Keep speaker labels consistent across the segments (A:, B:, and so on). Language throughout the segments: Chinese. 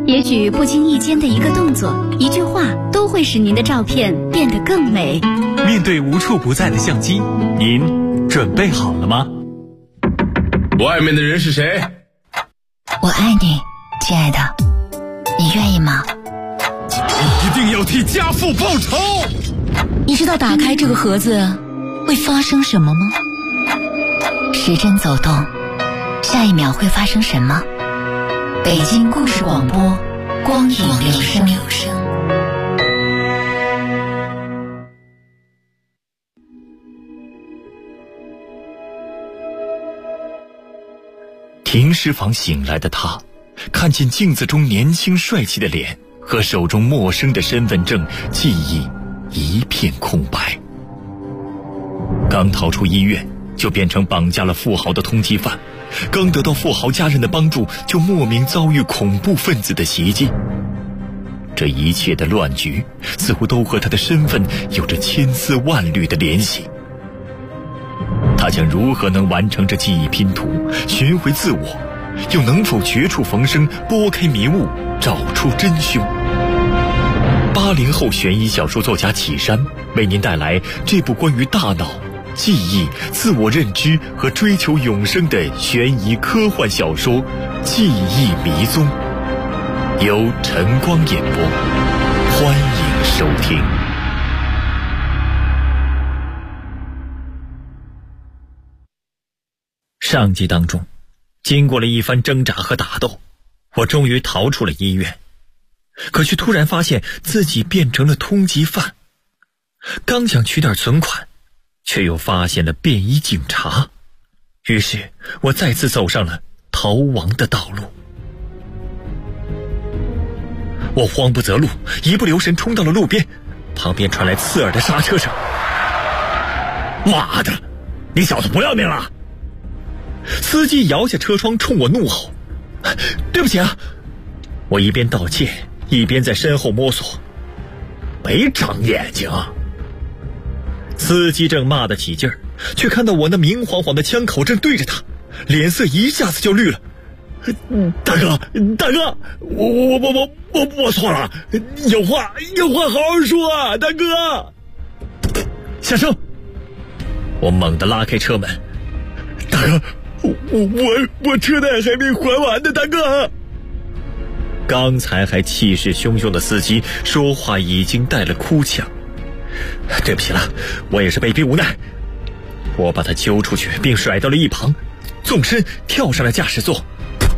A: 也许不经意间的一个动作、一句话，都会使您的照片变得更美。
B: 面对无处不在的相机，您准备好了吗？
C: 外面的人是谁？
D: 我爱你，亲爱的，你愿意吗？
C: 你一定要替家父报仇！
D: 你知道打开这个盒子会发生什么吗？时针走动，下一秒会发生什么？北京故事广播，光影留声。
B: 停尸房醒来的他，看见镜子中年轻帅气的脸和手中陌生的身份证，记忆一片空白。刚逃出医院，就变成绑架了富豪的通缉犯，刚得到富豪家人的帮助，就莫名遭遇恐怖分子的袭击。这一切的乱局似乎都和他的身份有着千丝万缕的联系。他将如何能完成这记忆拼图，寻回自我，又能否绝处逢生，拨开迷雾，找出真凶？80后悬疑小说作家启山为您带来这部关于大脑、记忆、自我认知和追求永生的悬疑科幻小说《记忆迷踪》，由晨光演播，欢迎收听。上集当中，经过了一番挣扎和打斗，我终于逃出了医院，可却突然发现自己变成了通缉犯。刚想取点存款，却又发现了便衣警察，于是我再次走上了逃亡的道路。我慌不择路，一不留神冲到了路边，旁边传来刺耳的刹车声。妈的，你小子不要命了！司机摇下车窗冲我怒吼：对不起啊！我一边道歉一边在身后摸索。没长眼睛！司机正骂得起劲儿，却看到我那明晃晃的枪口正对着他，脸色一下子就绿了。大哥，我错了，有话好好说啊，大哥！下车！我猛地拉开车门。大哥，我车贷还没还完呢，大哥！刚才还气势汹汹的司机说话已经带了哭腔。对不起了，我也是被逼无奈。我把他揪出去并甩到了一旁，纵身跳上了驾驶座。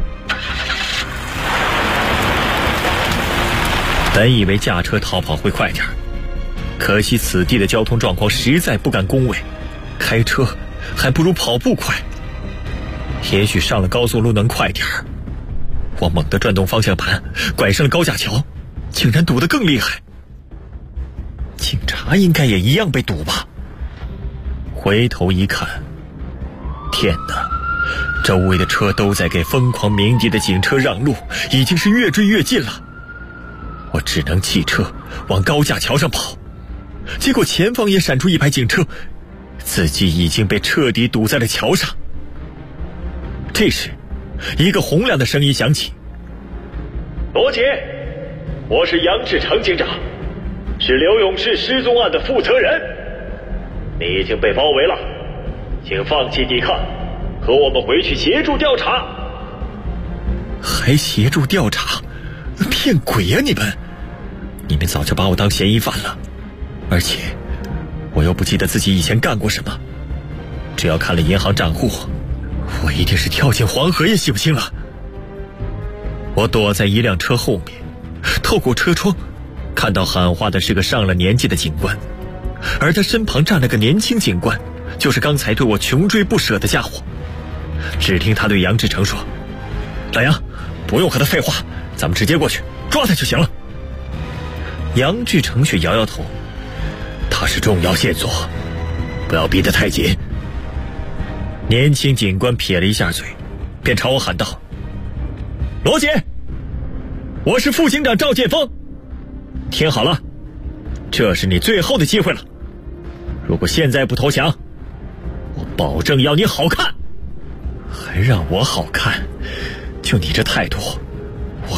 B: 本以为驾车逃跑会快点，可惜此地的交通状况实在不敢恭维，开车还不如跑步快。也许上了高速路能快点儿。我猛地转动方向盘，拐上了高架桥，竟然堵得更厉害。警察应该也一样被堵吧？回头一看，天哪，周围的车都在给疯狂鸣笛的警车让路，已经是越追越近了。我只能弃车往高架桥上跑，结果前方也闪出一排警车，自己已经被彻底堵在了桥上。这时一个洪亮的声音响起：罗杰，我是杨志成警长，是刘永志失踪案的负责人，你已经被包围了，请放弃抵抗，和我们回去协助调查。还协助调查？骗鬼呀你们！你们早就把我当嫌疑犯了，而且我又不记得自己以前干过什么，只要看了银行账户，我一定是跳进黄河也洗不清了。我躲在一辆车后面，透过车窗看到喊话的是个上了年纪的警官，而他身旁站了个年轻警官，就是刚才对我穷追不舍的家伙。只听他对杨志成说：老杨，不用和他废话，咱们直接过去抓他就行了。杨志成却摇摇头：他是重要线索，不要逼得太紧。年轻警官撇了一下嘴，便朝我喊道：罗杰，我是副警长赵建峰，听好了，这是你最后的机会了，如果现在不投降，我保证要你好看。还让我好看？就你这态度，我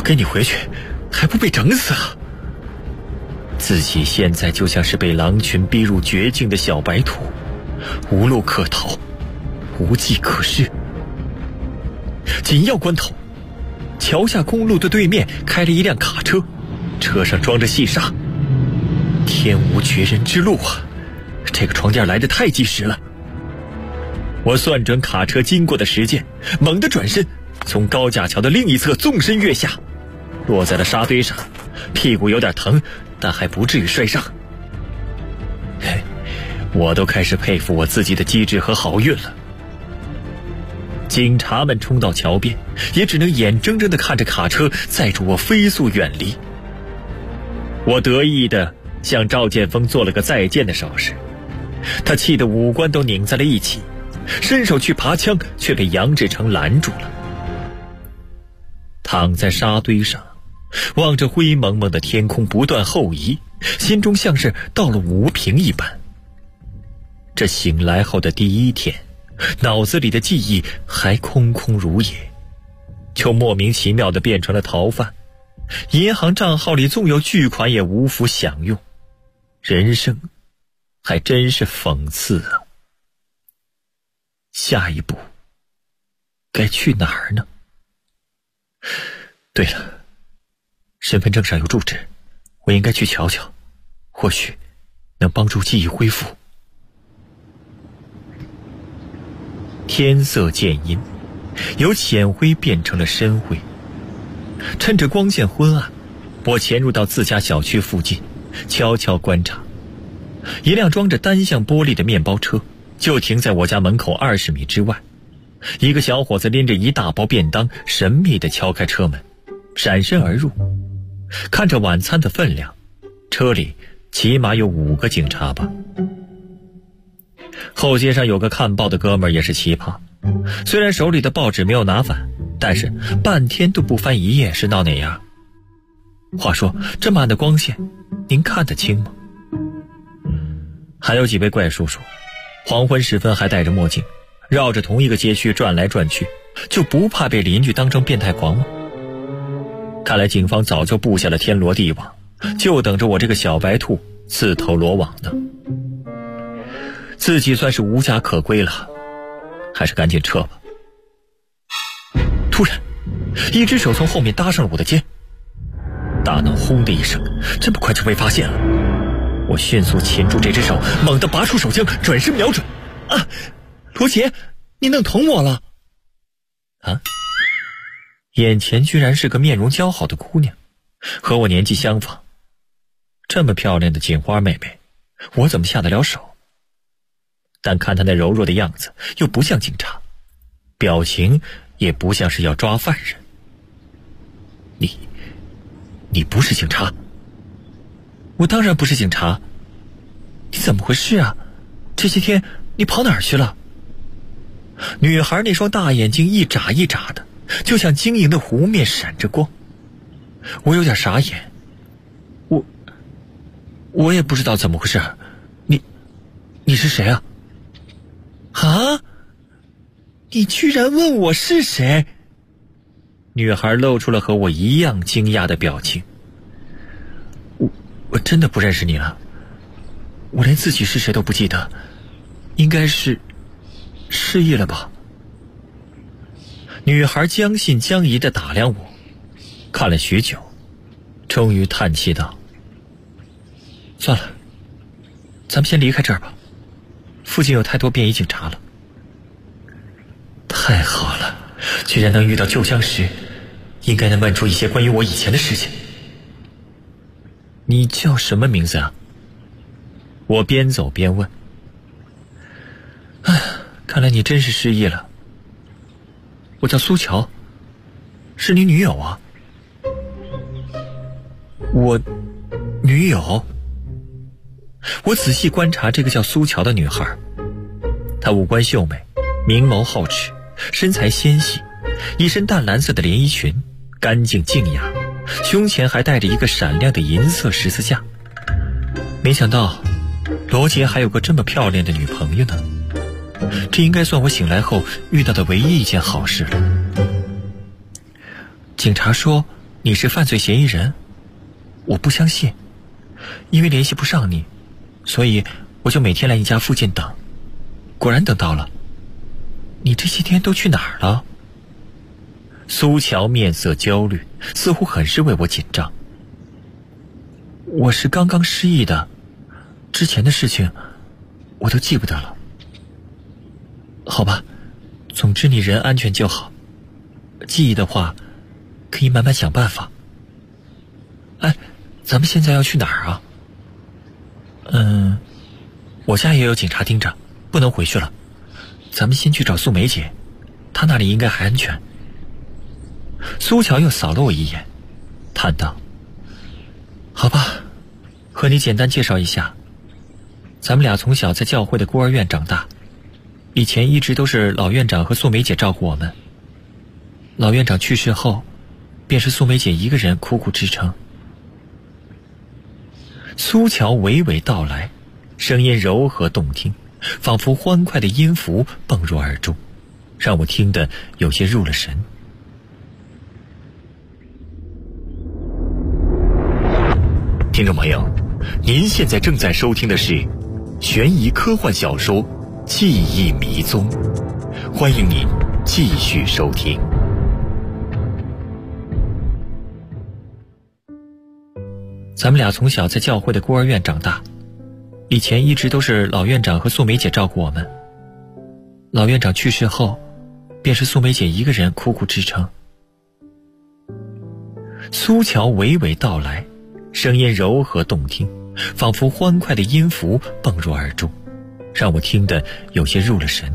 B: 跟你回去还不被整死啊？自己现在就像是被狼群逼入绝境的小白兔，无路可逃，无计可施。紧要关头，桥下公路的对面开了一辆卡车，车上装着细沙。天无绝人之路啊，这个床垫来得太及时了。我算准卡车经过的时间，猛地转身，从高架桥的另一侧纵身跃下，落在了沙堆上，屁股有点疼，但还不至于摔伤。我都开始佩服我自己的机智和好运了。警察们冲到桥边，也只能眼睁睁地看着卡车载着我飞速远离。我得意地向赵建峰做了个再见的手势，他气得五官都拧在了一起，伸手去拔枪，却被杨志成拦住了。躺在沙堆上，望着灰蒙蒙的天空不断后移，心中像是到了无凭一般。这醒来后的第一天，脑子里的记忆还空空如也，就莫名其妙地变成了逃犯。银行账号里纵有巨款也无福享用，人生还真是讽刺啊。下一步该去哪儿呢？对了，身份证上有住址，我应该去瞧瞧，或许能帮助记忆恢复。天色渐阴，由浅灰变成了深灰。趁着光线昏暗，我潜入到自家小区附近，悄悄观察。一辆装着单向玻璃的面包车就停在我家门口20米之外。一个小伙子拎着一大包便当，神秘地敲开车门，闪身而入。看着晚餐的分量，车里起码有5个警察吧。后街上有个看报的哥们儿也是奇葩，虽然手里的报纸没有拿反，但是半天都不翻一页，是闹哪样？话说这么暗的光线，您看得清吗？还有几位怪叔叔，黄昏时分还戴着墨镜，绕着同一个街区转来转去，就不怕被邻居当成变态狂吗？看来警方早就布下了天罗地网，就等着我这个小白兔自投罗网呢。自己算是无家可归了，还是赶紧撤吧。突然，一只手从后面搭上了我的肩，大脑轰的一声，这么快就被发现了。我迅速擒住这只手，猛地拔出手枪，转身瞄准。啊，罗杰，你弄疼我了！啊！眼前居然是个面容姣好的姑娘，和我年纪相仿。这么漂亮的警花妹妹，我怎么下得了手？但看她那柔弱的样子，又不像警察，表情也不像是要抓犯人。你不是警察？我当然不是警察。你怎么回事啊？这些天你跑哪儿去了？女孩那双大眼睛一眨一眨的，就像晶莹的湖面闪着光。我有点傻眼，我也不知道怎么回事。你是谁啊？啊！你居然问我是谁？女孩露出了和我一样惊讶的表情。我真的不认识你了，我连自己是谁都不记得，应该是失忆了吧？女孩将信将疑地打量我，看了许久，终于叹气道：算了，咱们先离开这儿吧，附近有太多便衣警察了。太好了，居然能遇到旧相识，应该能问出一些关于我以前的事情。你叫什么名字啊？我边走边问。看来你真是失忆了。我叫苏乔，是你女友啊？我女友？我仔细观察这个叫苏乔的女孩，她五官秀美，明眸皓齿，身材纤细，一身淡蓝色的连衣裙，干净静雅，胸前还带着一个闪亮的银色十字架。没想到罗杰还有个这么漂亮的女朋友呢，这应该算我醒来后遇到的唯一一件好事了。警察说你是犯罪嫌疑人，我不相信，因为联系不上你，所以我就每天来你家附近等，果然等到了。你这些天都去哪儿了？苏乔面色焦虑，似乎很是为我紧张。我是刚刚失忆的，之前的事情我都记不得了。好吧，总之你人安全就好，记忆的话可以慢慢想办法。哎，咱们现在要去哪儿啊？我家也有警察盯着，不能回去了。咱们先去找素梅姐，她那里应该还安全。苏乔又扫了我一眼，叹道：好吧，和你简单介绍一下，咱们俩从小在教会的孤儿院长大，以前一直都是老院长和素梅姐照顾我们。老院长去世后，便是素梅姐一个人苦苦支撑。苏乔娓娓道来，声音柔和动听，仿佛欢快的音符蹦入耳中，让我听得有些入了神。听众朋友，您现在正在收听的是悬疑科幻小说《记忆迷踪》，欢迎您继续收听。咱们俩从小在教会的孤儿院长大，以前一直都是老院长和素梅姐照顾我们。老院长去世后，便是素梅姐一个人苦苦支撑。苏乔娓娓道来，声音柔和动听，仿佛欢快的音符蹦入耳中，让我听得有些入了神。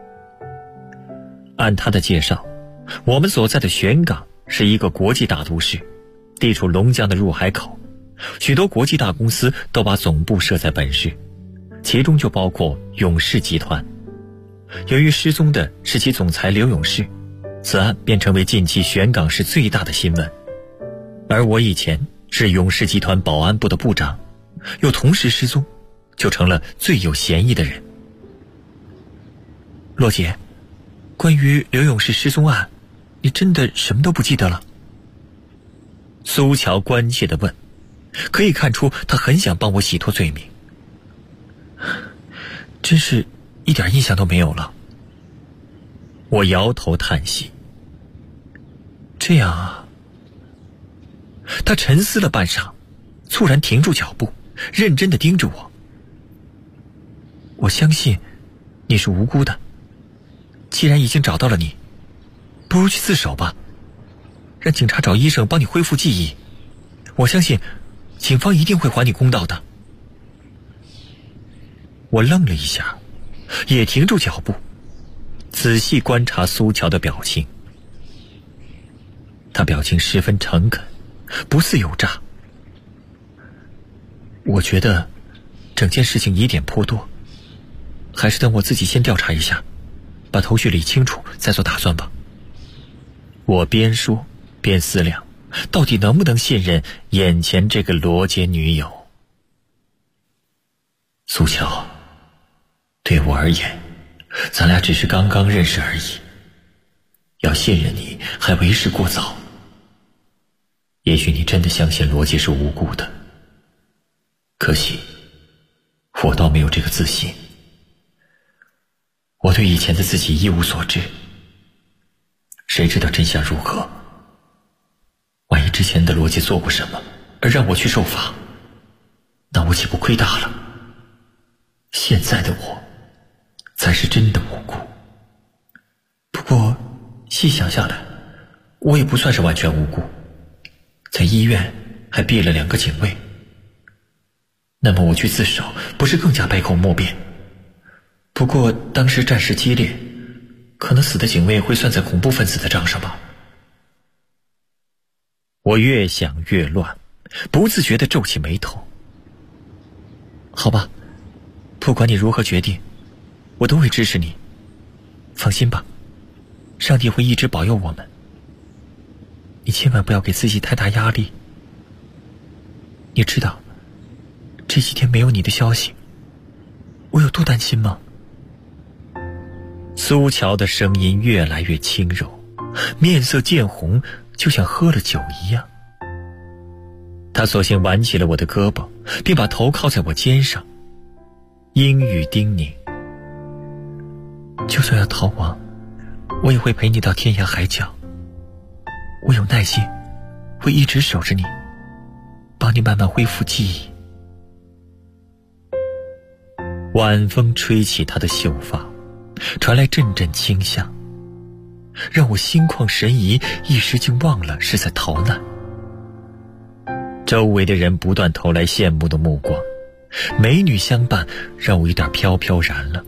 B: 按他的介绍，我们所在的玄港是一个国际大都市，地处龙江的入海口，许多国际大公司都把总部设在本市，其中就包括永世集团。由于失踪的是其总裁刘永世，此案便成为近期玄港市最大的新闻。而我以前是永世集团保安部的部长，又同时失踪，就成了最有嫌疑的人。洛姐，关于刘永世失踪案，你真的什么都不记得了？苏乔关切地问，可以看出他很想帮我洗脱罪名。真是一点印象都没有了。我摇头叹息。这样啊。他沉思了半晌，猝然停住脚步，认真地盯着我。我相信你是无辜的，既然已经找到了你，不如去自首吧，让警察找医生帮你恢复记忆，我相信警方一定会还你公道的。我愣了一下，也停住脚步，仔细观察苏乔的表情。他表情十分诚恳，不似有诈。我觉得整件事情疑点颇多，还是等我自己先调查一下，把头绪理清楚再做打算吧。我边说边思量，到底能不能信任眼前这个罗杰女友。苏乔，对我而言，咱俩只是刚刚认识而已，要信任你还为时过早。也许你真的相信罗杰是无辜的，可惜我倒没有这个自信。我对以前的自己一无所知，谁知道真相如何？万一之前的罗杰做过什么而让我去受罚，那我岂不亏大了？现在的我才是真的无辜。不过细想下来，我也不算是完全无辜，在医院还毙了2个警卫。那么我去自首，不是更加百口莫辩？不过当时战事激烈，可能死的警卫会算在恐怖分子的账上吧。我越想越乱，不自觉地皱起眉头。好吧，不管你如何决定，我都会支持你。放心吧，上帝会一直保佑我们。你千万不要给自己太大压力。你知道这几天没有你的消息，我有多担心吗？苏乔的声音越来越轻柔，面色渐红，就像喝了酒一样。 他索性挽起了我的胳膊，并把头靠在我肩上，阴语叮咛：就算要逃亡，我也会陪你到天涯海角。我有耐心，会一直守着你，帮你慢慢恢复记忆。晚风吹起他的秀发，传来阵阵清香，让我心旷神怡，一时竟忘了是在逃难。周围的人不断投来羡慕的目光，美女相伴，让我有点飘飘然了。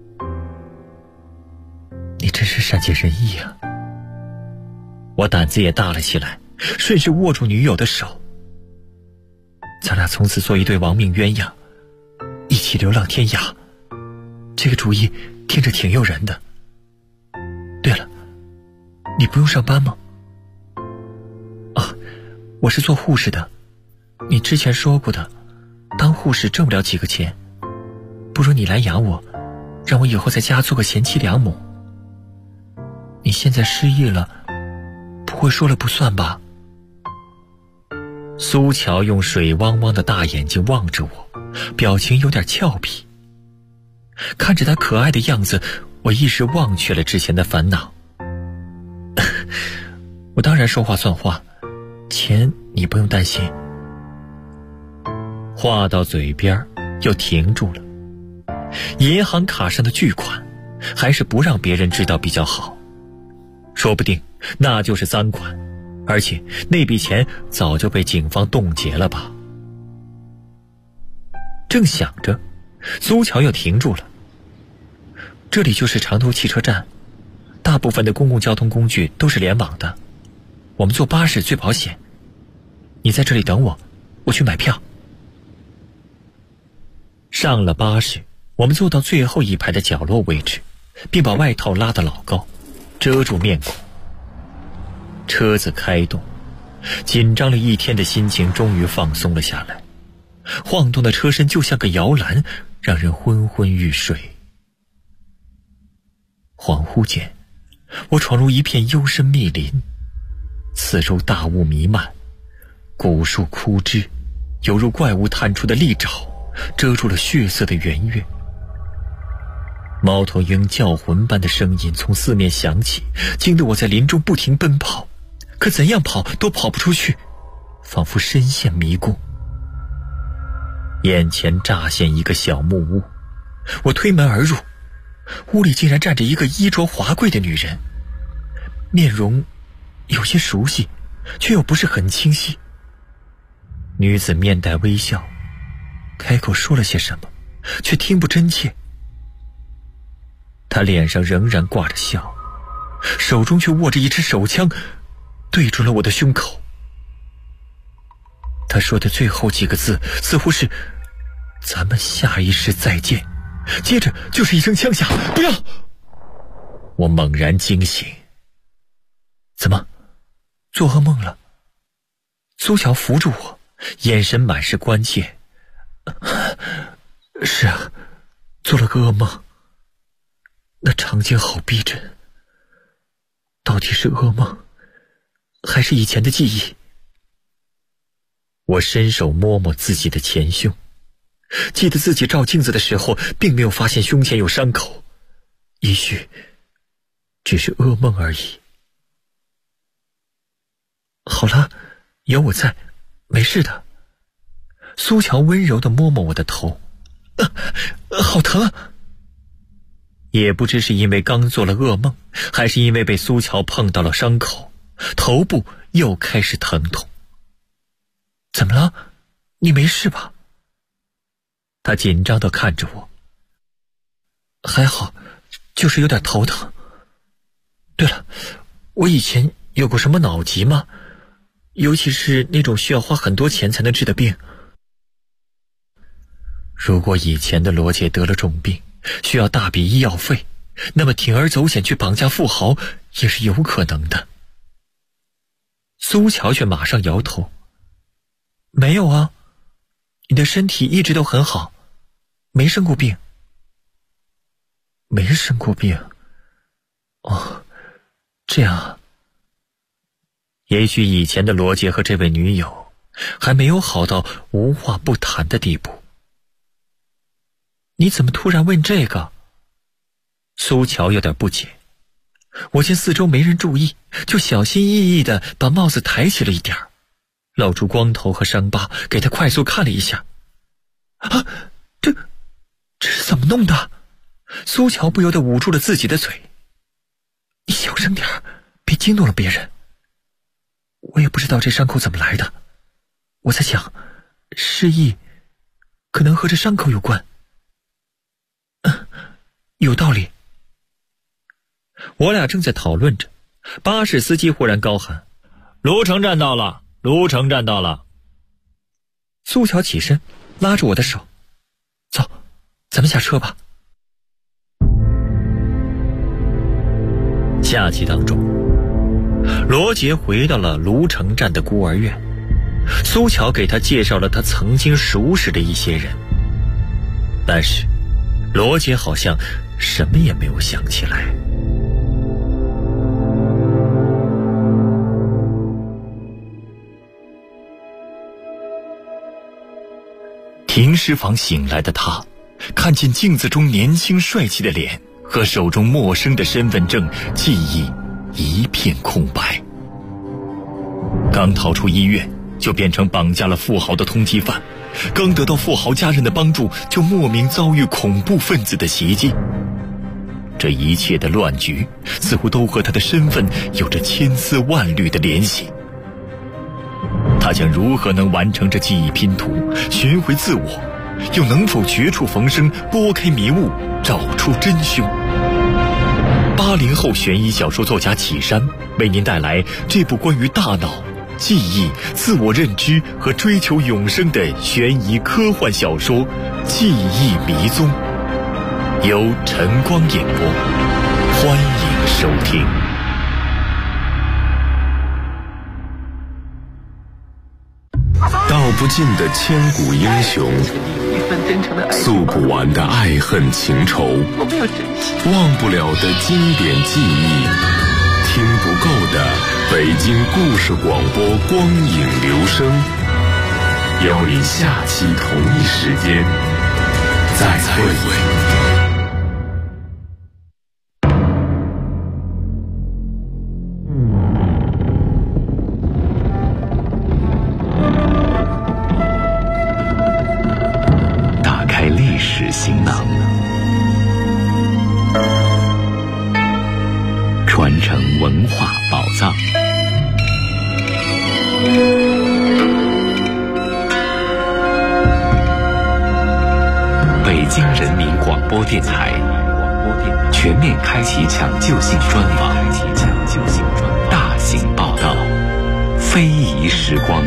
B: 你真是善解人意啊！我胆子也大了起来，顺势握住女友的手。咱俩从此做一对亡命鸳鸯，一起流浪天涯。这个主意听着挺诱人的。对了，你不用上班吗？啊，我是做护士的。你之前说过的，当护士挣不了几个钱，不如你来养我，让我以后在家做个贤妻良母。你现在失忆了，不会说了不算吧？苏乔用水汪汪的大眼睛望着我，表情有点俏皮。看着他可爱的样子，我一时忘却了之前的烦恼。我当然说话算话，钱你不用担心。话到嘴边又停住了。银行卡上的巨款，还是不让别人知道比较好。说不定那就是赃款，而且那笔钱早就被警方冻结了吧。正想着，苏乔又停住了。这里就是长途汽车站，大部分的公共交通工具都是联网的，我们坐巴士最保险。你在这里等我，我去买票。上了巴士，我们坐到最后一排的角落位置，并把外套拉得老高，遮住面孔。车子开动，紧张了一天的心情终于放松了下来。晃动的车身就像个摇篮，让人昏昏欲睡。恍惚间，我闯入一片幽深密林，四周大雾弥漫，古树枯枝犹如怪物探出的利爪，遮住了血色的圆月。猫头鹰叫魂般的声音从四面响起，惊得我在林中不停奔跑，可怎样跑都跑不出去，仿佛深陷迷宫。眼前乍现一个小木屋，我推门而入，屋里竟然站着一个衣着华贵的女人，面容有些熟悉，却又不是很清晰。女子面带微笑，开口说了些什么，却听不真切。她脸上仍然挂着笑，手中却握着一支手枪，对准了我的胸口。她说的最后几个字似乎是咱们下一世再见，接着就是一声枪响，不要！我猛然惊醒。怎么，做噩梦了？苏乔扶住我，眼神满是关切。是啊，做了个噩梦。那场景好逼真，到底是噩梦，还是以前的记忆？我伸手摸摸自己的前胸，记得自己照镜子的时候并没有发现胸前有伤口，也许只是噩梦而已。好了，有我在，没事的。苏乔温柔地摸摸我的头，好疼啊！也不知是因为刚做了噩梦，还是因为被苏乔碰到了伤口，头部又开始疼痛。怎么了？你没事吧？他紧张地看着我。还好，就是有点头疼。对了，我以前有过什么脑疾吗？尤其是那种需要花很多钱才能治的病。如果以前的罗杰得了重病，需要大笔医药费，那么铤而走险去绑架富豪也是有可能的。苏乔却马上摇头。没有啊，你的身体一直都很好，没生过病。没生过病？哦，这样啊。也许以前的罗杰和这位女友还没有好到无话不谈的地步。你怎么突然问这个？苏乔有点不解。我见四周没人注意，就小心翼翼地把帽子抬起了一点，露出光头和伤疤，给他快速看了一下。啊，这是怎么弄的？苏乔不由得捂住了自己的嘴。你小声点，别惊动了别人。我也不知道这伤口怎么来的，我在想，失忆可能和这伤口有关。有道理。我俩正在讨论着，巴士司机忽然高喊：“卢城站到了，卢城站到了！”苏乔起身，拉住我的手：“走，咱们下车吧。”假期当中，罗杰回到了卢城站的孤儿院，苏乔给他介绍了他曾经熟识的一些人，但是罗杰好像什么也没有想起来。停尸房醒来的他，看见镜子中年轻帅气的脸和手中陌生的身份证，记忆一片空白。刚逃出医院，就变成绑架了富豪的通缉犯，刚得到富豪家人的帮助，就莫名遭遇恐怖分子的袭击。这一切的乱局，似乎都和他的身份有着千丝万缕的联系。他将如何能完成这记忆拼图，寻回自我，又能否绝处逢生，拨开迷雾，找出真凶？80后悬疑小说作家启山为您带来这部关于大脑、记忆、自我认知和追求永生的悬疑科幻小说《记忆迷踪》，由晨光演播，欢迎收听。
C: 道不尽的千古英雄，诉不完的爱恨情仇，忘不了的经典记忆，听不够的北京故事广播光影留声，邀您下期同一时间再会。行囊，传承文化宝藏。北京人民广播电台全面开启抢救性专访，大型报道，非遗时光。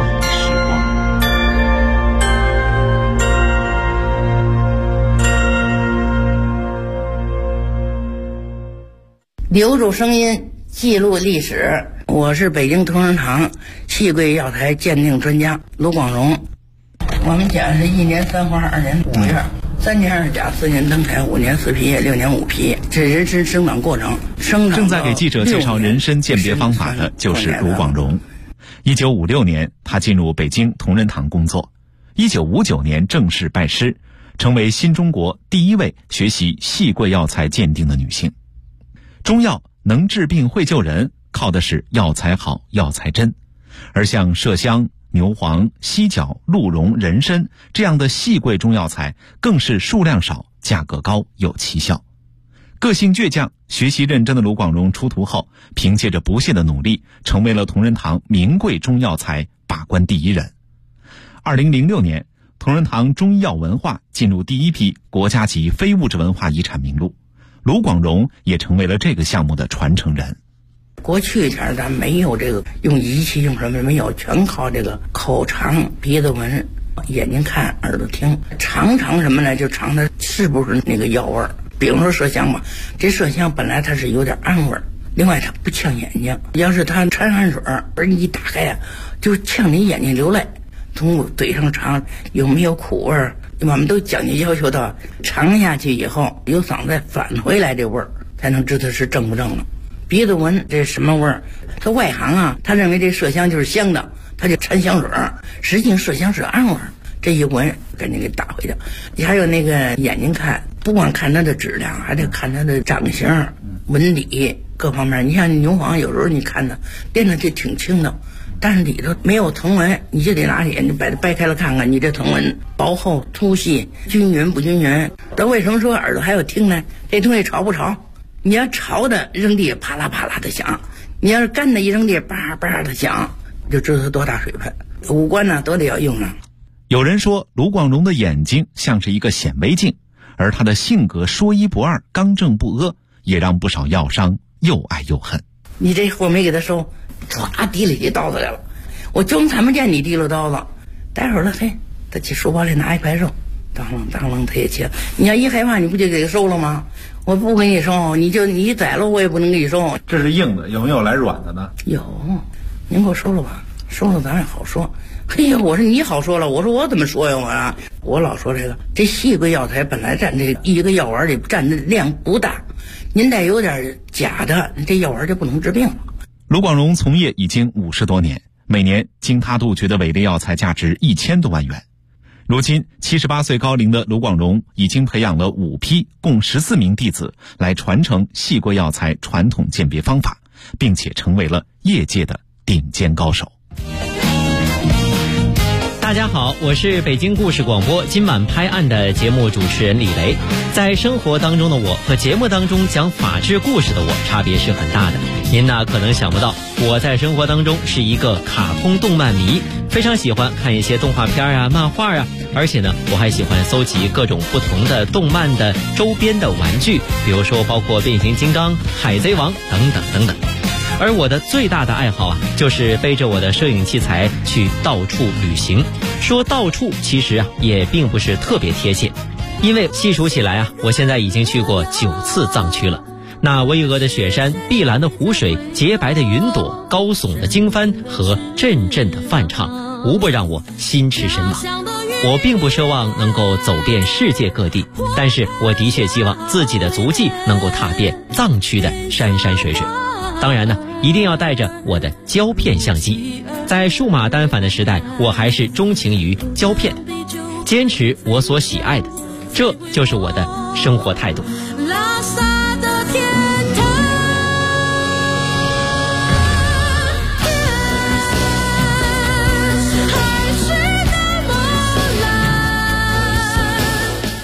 E: 留住声音，记录历史。我是北京同仁堂气柜药材鉴定专家卢广荣。我们家是1年3花2年5月，3年2甲4年登台5年4批6年5批，这人参生长过程。
F: 正在给记者介绍人参鉴别方法的就是卢广荣。1956年，他进入北京同仁堂工作。1959年正式拜师，成为新中国第一位学习细桂药材鉴定的女性。中药能治病会救人，靠的是药材好、药材真。而像麝香、牛黄、犀角、鹿茸、人参这样的细桂中药材，更是数量少、价格高、有奇效。个性倔强、学习认真的卢广荣出徒后，凭借着不懈的努力，成为了同仁堂名贵中药材把关第一人。2006年，同仁堂中医药文化进入第一批国家级非物质文化遗产名录。卢广荣也成为了这个项目的传承人。
E: 过去前咱没有这个用仪器用什么没有，全靠这个口尝、鼻子闻、眼睛看、耳朵听，尝什么呢？就尝它是不是那个药味儿。比如说麝香吧，这麝香本来它是有点暗味儿，另外它不呛眼睛。要是它掺汗水，而你一打开呀，就呛你眼睛流泪。从嘴上尝有没有苦味儿？我们都讲究要求到尝下去以后由嗓子返回来这味儿，才能知道是正不正了。鼻子闻这什么味儿？他外行啊，他认为这麝香就是香的， 他就掺香水，实际麝香是氨味，这一闻赶紧给打回去。你还有那个眼睛看，不光看它的质量，还得看它的长形、纹理各方面。你像牛黄，有时候你看它变得就挺轻的，但是里头没有藤纹，你就得拿眼睛把它掰开了看看，你这藤纹薄厚、粗细、均匀不均匀。但为什么说耳朵还有听呢？这东西潮不潮？你要潮的扔地啪啦啪啦的响，你要是干的一扔地叭叭的响，就知道它多大水分。五官呢都得要用上。
F: 有人说卢广荣的眼睛像是一个显微镜，而他的性格说一不二、刚正不阿，也让不少药商又爱又恨。
E: 你这货没给他收，唰提里一刀子来了，我就看不见你提了刀子，待会儿了，嘿，他去书包里拿一块肉，当啷当啷他也切。你要一害怕，你不就给他收了吗？我不给你收，你宰了我也不能给你收。
G: 这是硬的，有没有来软的呢？
E: 有，您给我收了吧，收了咱也好说。嘿呀，我说你好说了，我说我怎么说呀？我老说这细桂药材本来占这一个药丸里占的量不大，您带有点假的，这药丸就不能治病了。
F: 卢广荣从业已经50多年，每年经他杜绝的伪劣药材价值1000多万元。如今78岁高龄的卢广荣已经培养了5批共14名弟子来传承细桂药材传统鉴别方法，并且成为了业界的顶尖高手。
H: 大家好，我是北京故事广播今晚拍案的节目主持人李雷。在生活当中的我和节目当中讲法治故事的我差别是很大的。您呢可能想不到，我在生活当中是一个卡通动漫迷，非常喜欢看一些动画片啊、漫画啊，而且呢我还喜欢搜集各种不同的动漫的周边的玩具，比如说包括变形金刚、海贼王等等等等。而我的最大的爱好就是背着我的摄影器材去到处旅行。说到处其实也并不是特别贴切，因为细数起来我现在已经去过9次藏区了。那巍峨的雪山、碧蓝的湖水、洁白的云朵、高耸的经幡和阵阵的梵唱，无不让我心驰神往。我并不奢望能够走遍世界各地，但是我的确希望自己的足迹能够踏遍藏区的山山水水。当然呢，一定要带着我的胶片相机。在数码单反的时代，我还是钟情于胶片，坚持我所喜爱的，这就是我的生活态度。拉萨的天堂，海水的波澜。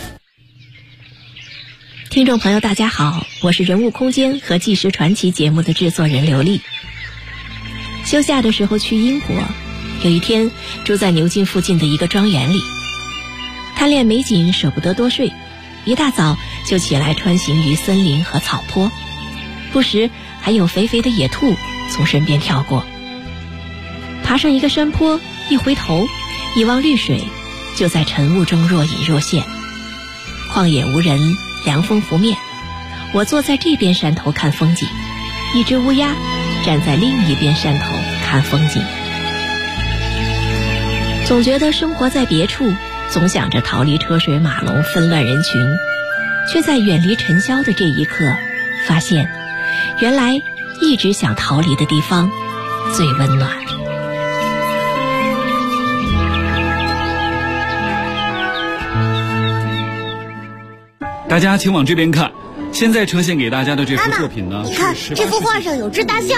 I: 听众朋友大家好，我是人物空间和纪实传奇节目的制作人刘丽。休假的时候去英国，有一天住在牛津附近的一个庄园里，贪恋美景舍不得多睡，一大早就起来穿行于森林和草坡，不时还有肥肥的野兔从身边跳过。爬上一个山坡，一回头一望绿水，就在晨雾中若隐若现。旷野无人，凉风拂面，我坐在这边山头看风景，一只乌鸦站在另一边山头看风景。总觉得生活在别处，总想着逃离车水马龙纷乱人群，却在远离尘嚣的这一刻发现，原来一直想逃离的地方最温暖。
J: 大家请往这边看，现在呈现给大家的这幅作品呢，
K: 你看这幅画上有只大象。